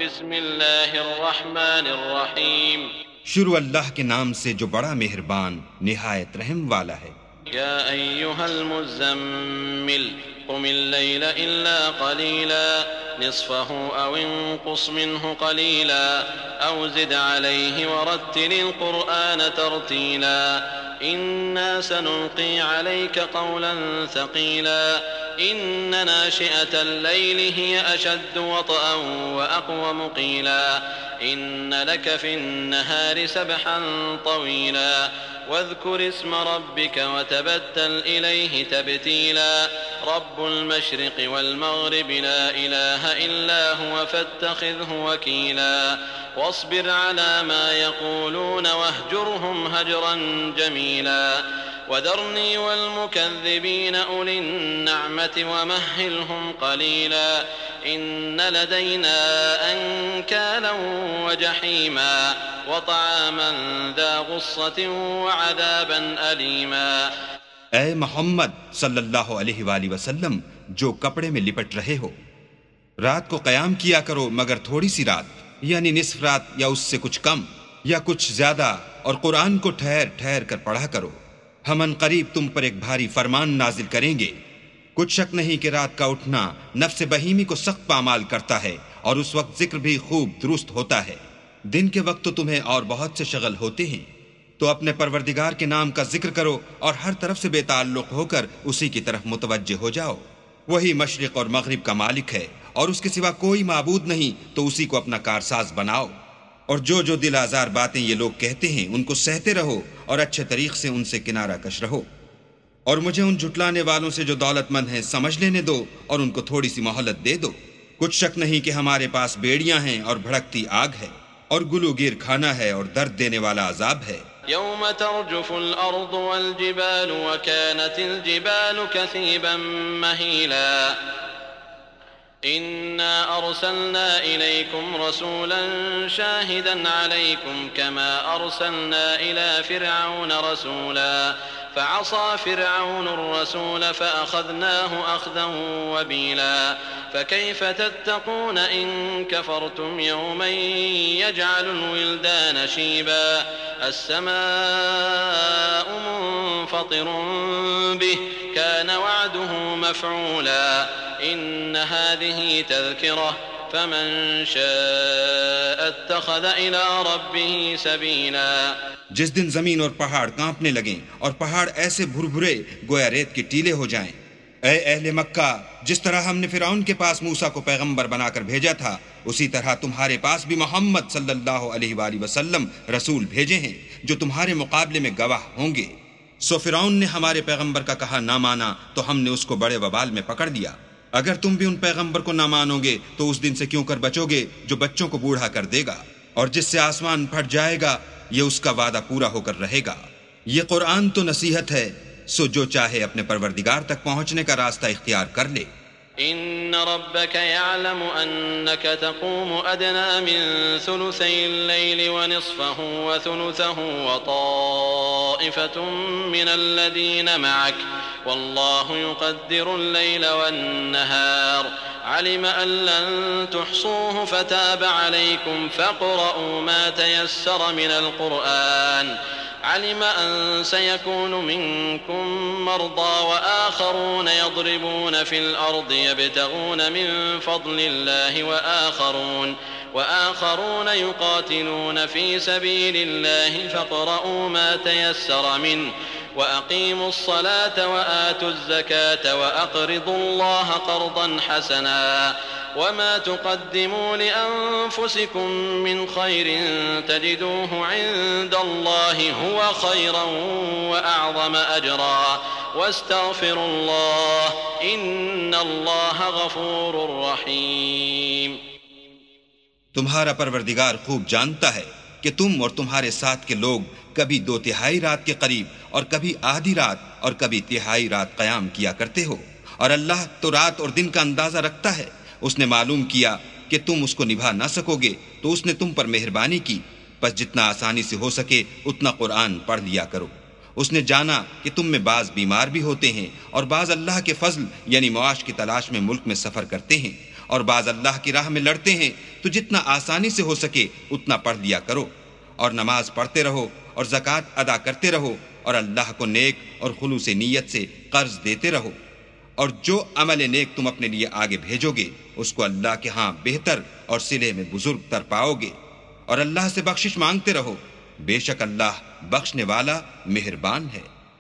बिस्मिल्लाहिर्रहमानिर्रहीम। शुरू अल्लाह के नाम से जो बड़ा मेहरबान निहायत रहम वाला है। या अय्युहल मुज़्ज़म्मिल क़ुमिल लैला इल्ला क़लीला निस्फ़हु औ इंक़ुस मिन्हु क़लीला औ ज़िद अलैहि वरत्तिलिल क़ुरआन तरतीला इन्ना सनुल्क़ी अलैका क़ौलन थक़ीला इन्न नाशिअतल लैलि हिय अशद्दु वत्अन व अक़वम क़ीला इन्न लक फ़िन्नहारि सबहन तवीला वज़्कुर इस्म रब्बिक वतबत्तल इलैहि तबतीला रब्बुल मशरिक़ि वल मग़रिबि ला इलाहा इल्ला हुव फ़त्तख़िज़हु वकीला वस्बिर अला मा यक़ूलून वहजुरहुम हजरन जमीला वदरनी वल मुकज़्ज़िबीन उलिन निअमति वमह्हिलहुम क़लीला इन्न लदैना अंकालन व जहीमा वतआमन ज़ा गुस्सतिन वअज़ाबन अलीमा। ऐ मोहम्मद सल्लल्लाहु अलैहि वसल्लम, जो कपड़े में लिपट रहे हो, रात को क़याम किया करो मगर थोड़ी सी रात, यानी निस्फ रात या उससे कुछ कम या कुछ ज्यादा, और कुरान को ठहर ठहर कर पढ़ा करो। हम अनक़रीब तुम पर एक भारी फरमान नाजिल करेंगे। कुछ शक नहीं कि रात का उठना नफ्स बहीमी को सख्त पामाल करता है और उस वक्त जिक्र भी खूब दुरुस्त होता है। दिन के वक्त तो तुम्हें और बहुत से शगल होते हैं, तो अपने परवरदिगार के नाम का जिक्र करो और हर तरफ से बेताल्लुक़ होकर उसी की तरफ मुतवज्जे हो जाओ। वही मशरिक़ और मग़रिब का मालिक है और उसके सिवा कोई माबूद नहीं, तो उसी को अपना कारसाज बनाओ। और जो जो दिल आज़ार बातें ये लोग कहते हैं उनको सहते रहो और अच्छे तरीक़ से उनसे किनारा कश रहो। और मुझे उन झुटलाने वालों से जो दौलतमंद हैं समझ लेने दो और उनको थोड़ी सी मोहलत दे दो। कुछ शक नहीं कि हमारे पास बेड़ियां हैं और भड़कती आग है और गुलूगीर खाना है और दर्द देने वाला अजाब है। यौम तर्जुफुल अर्दु वल जिबालु व कानतिल जिबालु कसीबन महीला इन्ना अर्सलना इलैकुम रसूलन शाहिदन अलैकुम कमा अर्सलना इला फ़िरऔन रसूला फ़असा फ़िरऔन अर्रसूल फ़अख़ज़नाहु अख़ज़न वबीला फ़कैफ़ तत्तक़ून इन कफ़रतुम यौमन यजअलुल विल्दान शीबा अस्समाउ मुन्फ़तिरुन बिहि कान वअदुहु मफ़ऊला इन्न हाज़िही तज़किरा फ़मन शाअ इत्तख़ज़ इला रब्बिही सबीला। जिस दिन जमीन और पहाड़ कांपने लगें और पहाड़ ऐसे भुरभुरे गोया रेत के टीले हो जाएं। ऐ अहले मक्का, जिस तरह हमने फिरौन के पास मूसा को पैगंबर बनाकर भेजा था, उसी तरह तुम्हारे पास भी मोहम्मद सल्लल्लाहु अलैहि वसल्लम रसूल भेजे हैं जो तुम्हारे मुकाबले में गवाह होंगे। सो फिरौन ने हमारे पैगंबर का कहा ना माना तो हमने उसको बड़े वबाल में पकड़ लिया। अगर तुम भी उन पैगंबर को ना मानोगे तो उस दिन से क्यों कर बचोगे जो बच्चों को बूढ़ा कर देगा और जिससे आसमान फट जाएगा, ये उसका वादा पूरा होकर रहेगा। ये कुरान तो नसीहत है, सो जो चाहे अपने परवरदिगार तक पहुंचने का रास्ता इख्तियार कर ले। इन्न रब्बक यअलमु अन्नक तक़ूमु अदना मिन सुलुसैल लैलि व निस्फ़हु व सुलुसहु व ताइफ़तुम मिनल लज़ीना मअक वल्लाहु युक़द्दिरुल लैला वन नहार अलिम अन लन तुहसूहु फताब अलैकुम फ़क़रऊ मा तयस्सर मिनल क़ुरआन علم أن سيكون منكم مرضى وآخرون يضربون في الأرض يبتغون من فضل الله وآخرون يقاتلون في سبيل الله فاقرؤوا ما تيسر منه وأقيموا الصلاة وآتوا الزكاة وأقرضوا الله قرضا حسنا وما تقدموا لأنفسكم من خير تجدوه عند الله هو خيرا وأعظم أجرا واستغفروا الله إن الله غفور رحيم। तुम्हारा परवरदिगार खूब जानता है कि तुम और तुम्हारे साथ के लोग कभी 2/3 रात के करीब और कभी आधी रात और कभी 1/3 रात क़याम किया करते हो, और अल्लाह तो रात और दिन का अंदाज़ा रखता है। उसने मालूम किया कि तुम उसको निभा ना सकोगे तो उसने तुम पर मेहरबानी की, बस जितना आसानी से हो सके उतना कुरान पढ़ लिया करो। उसने जाना कि तुम में बाज़ बीमार भी होते हैं और बाज़ अल्लाह के फजल यानी मुआश की तलाश में मुल्क में सफ़र करते हैं, और बाज अल्लाह की राह में लड़ते हैं तो जितना आसानी से हो सके उतना पढ़ लिया करो, और नमाज पढ़ते रहो और ज़कात अदा करते रहो, और अल्लाह को नेक और खुलूस नीयत से कर्ज देते रहो, और जो अमल नेक तुम अपने लिए आगे भेजोगे उसको अल्लाह के यहाँ बेहतर और सिले में बुजुर्ग तर पाओगे, और अल्लाह से बख्शिश मांगते रहो, बेशक अल्लाह बख्शने वाला मेहरबान है।